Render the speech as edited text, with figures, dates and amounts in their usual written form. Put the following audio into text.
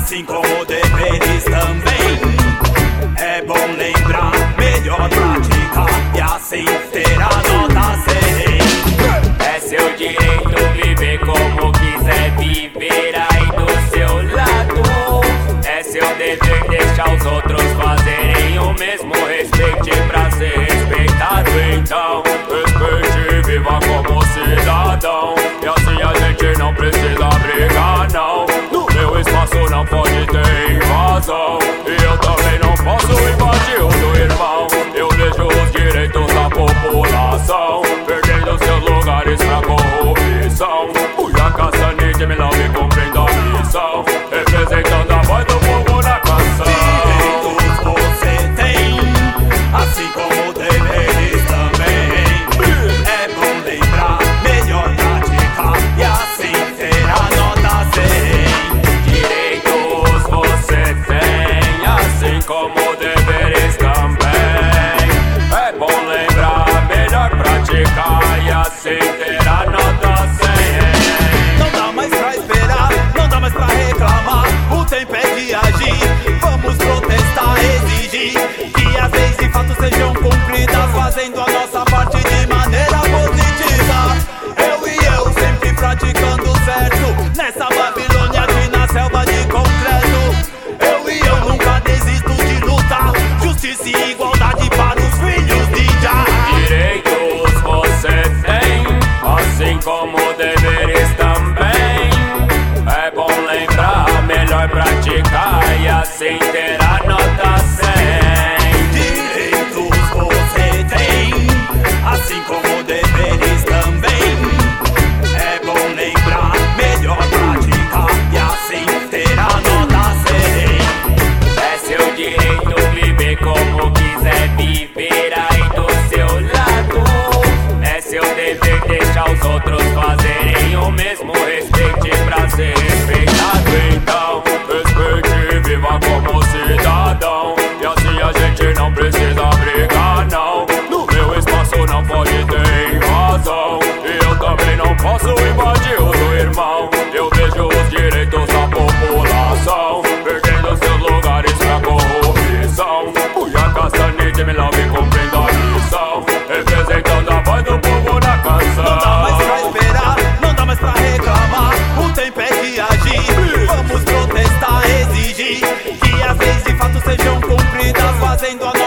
assim como deveres também. É bom lembrar, melhor praticar e assim ter a nota 100. É seu direito viver como quiser viver aí do seu lado. É seu dever deixar os outros fazerem o mesmo. Respeite pra ser respeitado. Então respeite e viva como cidadão. E assim a gente não precisa brigar não. No meu espaço não pode ter invasão. E eu também não posso invadir o do irmão. Eu vejo os direitos da população perdendo seus lugares pra corrupção. Fui a Caçanite, me love, cumprindo a missão, representando a voz do povo na canção. Direitos você tem, assim como deveres também. É bom lembrar, melhor praticar e assim ter a nota 100. Direitos você tem, assim como deveres também. É bom lembrar, melhor praticar e assim ter a nota 100. Não dá mais pra esperar, não dá mais pra reclamar. O tempo é de agir, vamos protestar, exigir que as leis de fato sejam cumpridas, fazendo a nossa parte de maneira positiva. Eu e eu sempre praticando certo, nessa Babilônia aqui na selva de concreto. Eu e eu nunca desisto de lutar, justiça e igualdade para os filhos de Jah. Direitos você tem, assim como deveres também. É bom lembrar, melhor praticar e assim ter a nota 100. Direitos você tem, assim como deveres também. É bom lembrar, melhor praticar e assim ter a nota 100. É seu direito viver como quiser viver aí do seu lado. É seu dever deixar os outros fazerem o mesmo. Respeite pra ser respeitado. Então respeite e viva como cidadão. E assim a gente não precisa brigar não. No meu espaço não pode ter invasão. E eu também não posso invadir o do irmão. Eu vejo os direitos da população perdendo seus lugares pra corrupção. Fui a Caçanite, me love, cumprindo a missão, representando a voz do povo na canção. Não dá mais pra esperar, não dá mais pra reclamar. O tempo é de agir, vamos protestar, exigir que as leis de fato sejam cumpridas, fazendo a